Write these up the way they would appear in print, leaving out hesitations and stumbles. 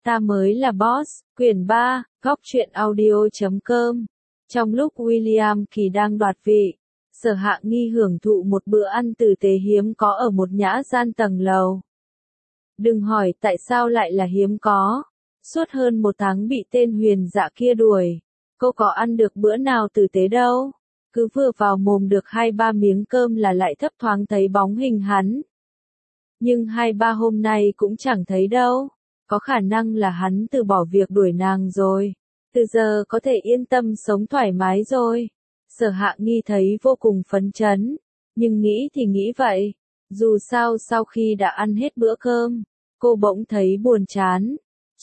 Ta mới là boss, quyển 3, góc truyện audio.com. Trong lúc William Kỳ đang đoạt vị, Sở Hạ Nghi hưởng thụ một bữa ăn tử tế hiếm có ở một nhã gian tầng lầu. Đừng hỏi tại sao lại là hiếm có. Suốt hơn một tháng bị tên Huyền Dạ kia đuổi, cô có ăn được bữa nào tử tế đâu. Cứ vừa vào mồm được 2-3 miếng cơm là lại thấp thoáng thấy bóng hình hắn. Nhưng 2-3 hôm nay cũng chẳng thấy đâu. Có khả năng là hắn từ bỏ việc đuổi nàng rồi. Từ giờ có thể yên tâm sống thoải mái rồi. Sở Hạ Nghi thấy vô cùng phấn chấn. Nhưng nghĩ thì nghĩ vậy. Dù sao sau khi đã ăn hết bữa cơm, cô bỗng thấy buồn chán.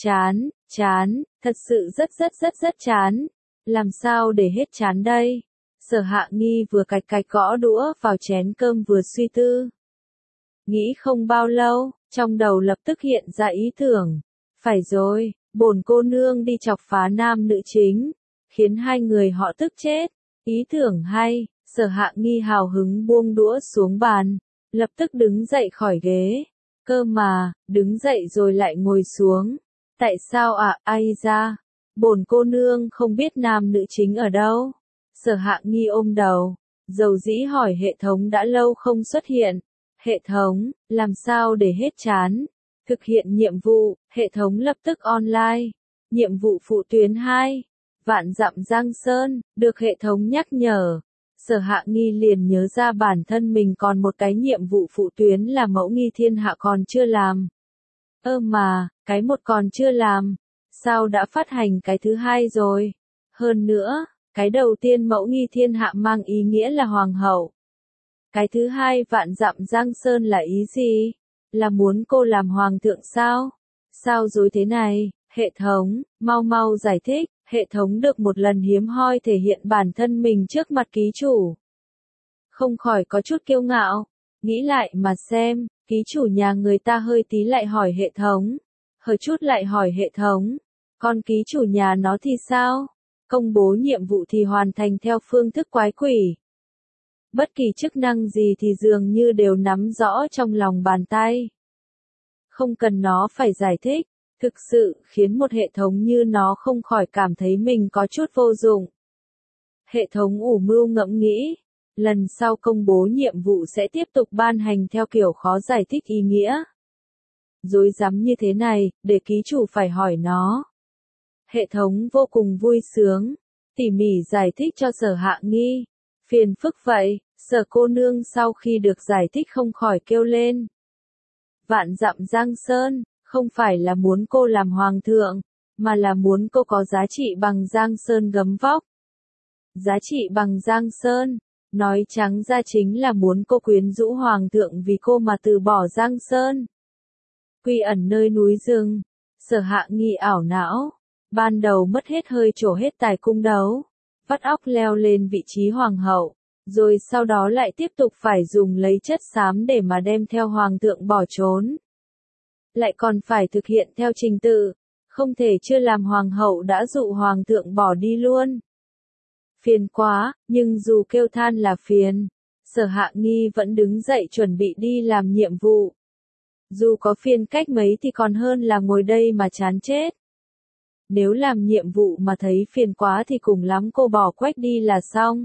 Chán, thật sự rất chán. Làm sao để hết chán đây? Sở Hạ Nghi vừa cạch cạch gõ đũa vào chén cơm vừa suy tư. Nghĩ không bao lâu, trong đầu lập tức hiện ra ý tưởng. Phải rồi, bổn cô nương đi chọc phá nam nữ chính, khiến hai người họ tức chết. Ý tưởng hay, Sở Hạ Nghi hào hứng buông đũa xuống bàn, lập tức đứng dậy khỏi ghế. Cơ mà, đứng dậy rồi lại ngồi xuống. Tại sao ạ? Ai ra, bổn cô nương không biết nam nữ chính ở đâu. Sở Hạ Nghi ôm đầu, dầu dĩ hỏi hệ thống đã lâu không xuất hiện. Hệ thống, làm sao để hết chán? Thực hiện nhiệm vụ, hệ thống lập tức online. Nhiệm vụ phụ tuyến 2. Vạn dặm Giang Sơn, được hệ thống nhắc nhở. Sở Hạ Nghi liền nhớ ra bản thân mình còn một cái nhiệm vụ phụ tuyến là mẫu nghi thiên hạ còn chưa làm. Mà, cái một còn chưa làm. Sao đã phát hành cái thứ hai rồi? Hơn nữa, cái đầu tiên mẫu nghi thiên hạ mang ý nghĩa là hoàng hậu. Cái thứ hai vạn dặm Giang Sơn là ý gì? Là muốn cô làm hoàng thượng sao? Sao dối thế này? Hệ thống, mau giải thích. Hệ thống được một lần hiếm hoi thể hiện bản thân mình trước mặt ký chủ. Không khỏi có chút kiêu ngạo. Nghĩ lại mà xem, ký chủ nhà người ta hơi tí lại hỏi hệ thống. Hơi chút lại hỏi hệ thống. Còn ký chủ nhà nó thì sao? Công bố nhiệm vụ thì hoàn thành theo phương thức quái quỷ. Bất kỳ chức năng gì thì dường như đều nắm rõ trong lòng bàn tay. Không cần nó phải giải thích, thực sự khiến một hệ thống như nó không khỏi cảm thấy mình có chút vô dụng. Hệ thống ủ mưu ngẫm nghĩ, lần sau công bố nhiệm vụ sẽ tiếp tục ban hành theo kiểu khó giải thích ý nghĩa. Rối rắm như thế này, để ký chủ phải hỏi nó. Hệ thống vô cùng vui sướng, tỉ mỉ giải thích cho Sở Hạ Nghi. Phiền phức vậy, Sở cô nương sau khi được giải thích không khỏi kêu lên. Vạn dặm Giang Sơn, không phải là muốn cô làm hoàng thượng, mà là muốn cô có giá trị bằng Giang Sơn gấm vóc. Giá trị bằng Giang Sơn, nói trắng ra chính là muốn cô quyến rũ hoàng thượng vì cô mà từ bỏ Giang Sơn. Quy ẩn nơi núi rừng, Sở Hạ Nghi ảo não, ban đầu mất hết hơi trổ hết tài cung đấu, vắt óc leo lên vị trí hoàng hậu. Rồi sau đó lại tiếp tục phải dùng lấy chất xám để mà đem theo hoàng thượng bỏ trốn. Lại còn phải thực hiện theo trình tự, không thể chưa làm hoàng hậu đã dụ hoàng thượng bỏ đi luôn. Phiền quá, nhưng dù kêu than là phiền, Sở Hạ Nghi vẫn đứng dậy chuẩn bị đi làm nhiệm vụ. Dù có phiền cách mấy thì còn hơn là ngồi đây mà chán chết. Nếu làm nhiệm vụ mà thấy phiền quá thì cùng lắm cô bỏ quách đi là xong.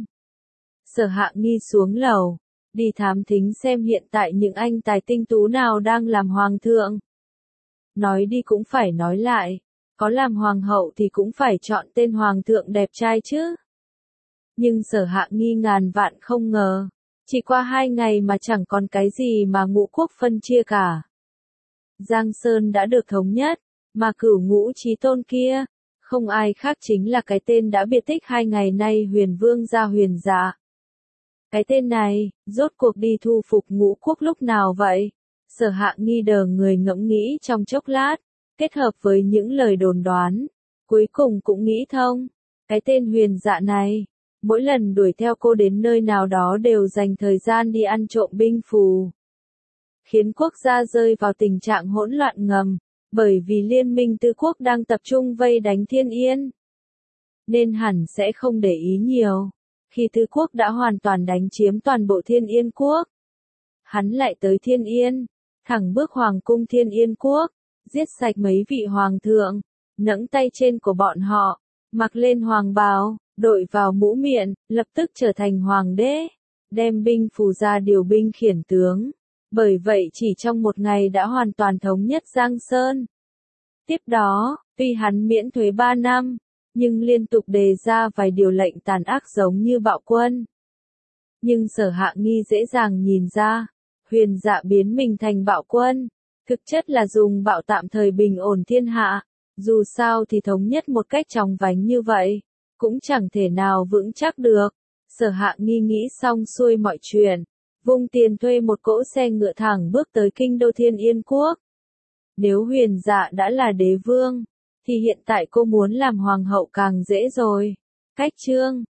Sở Hạ Nghi xuống lầu, đi thám thính xem hiện tại những anh tài tinh tú nào đang làm hoàng thượng. Nói đi cũng phải nói lại, có làm hoàng hậu thì cũng phải chọn tên hoàng thượng đẹp trai chứ. Nhưng Sở Hạ Nghi ngàn vạn không ngờ, chỉ qua 2 ngày mà chẳng còn cái gì mà ngũ quốc phân chia cả. Giang Sơn đã được thống nhất, mà Cửu Ngũ Chí Tôn kia, không ai khác chính là cái tên đã biệt tích 2 ngày nay Huyền Vương gia Huyền Dạ. Cái tên này, rốt cuộc đi thu phục ngũ quốc lúc nào vậy? Sở Hạ Nghi đờ người ngẫm nghĩ trong chốc lát, kết hợp với những lời đồn đoán, cuối cùng cũng nghĩ thông. Cái tên Huyền Dạ này, mỗi lần đuổi theo cô đến nơi nào đó đều dành thời gian đi ăn trộm binh phù. Khiến quốc gia rơi vào tình trạng hỗn loạn ngầm, bởi vì liên minh tứ quốc đang tập trung vây đánh Thiên Yên. Nên hẳn sẽ không để ý nhiều. Khi tứ quốc đã hoàn toàn đánh chiếm toàn bộ Thiên Yên quốc, hắn lại tới Thiên Yên, thẳng bước hoàng cung Thiên Yên quốc, giết sạch mấy vị hoàng thượng, nẫng tay trên của bọn họ, mặc lên hoàng bào, đội vào mũ miện, lập tức trở thành hoàng đế, đem binh phù ra điều binh khiển tướng. Bởi vậy chỉ trong một ngày đã hoàn toàn thống nhất Giang Sơn. Tiếp đó, tuy hắn miễn thuế 3 năm, nhưng liên tục đề ra vài điều lệnh tàn ác giống như bạo quân. Nhưng Sở Hạ Nghi dễ dàng nhìn ra, Huyền Dạ biến mình thành bạo quân, thực chất là dùng bạo tạm thời bình ổn thiên hạ. Dù sao thì thống nhất một cách chóng vánh như vậy, cũng chẳng thể nào vững chắc được. Sở Hạ Nghi nghĩ xong xuôi mọi chuyện, vung tiền thuê một cỗ xe ngựa thẳng bước tới kinh đô Thiên Yên Quốc. Nếu Huyền Dạ đã là đế vương, thì hiện tại cô muốn làm hoàng hậu càng dễ rồi. Cách chương